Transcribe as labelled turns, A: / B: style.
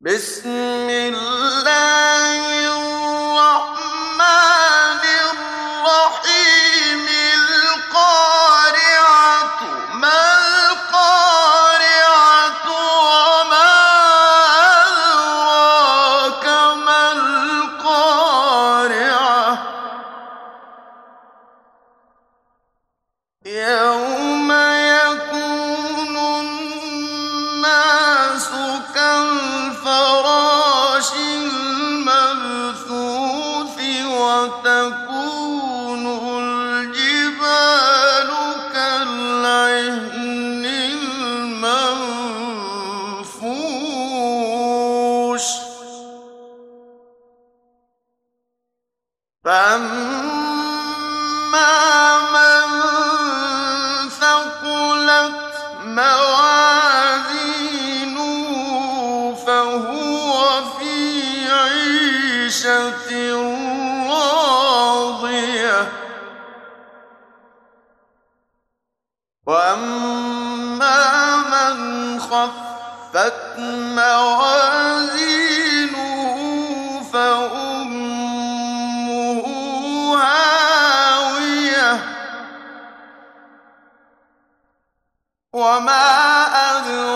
A: بسم الله الرحمن الرحيم القارعة ما القارعة وما أدراك ما القارعة يوم يكون الناس كالفراش المبثوث وتكون الجبال كالعهن المنفوش فأما من ثقلت موازينه فهو في عيشة راضية وأما من خفت موازينه فأمه هاوية وما أدراك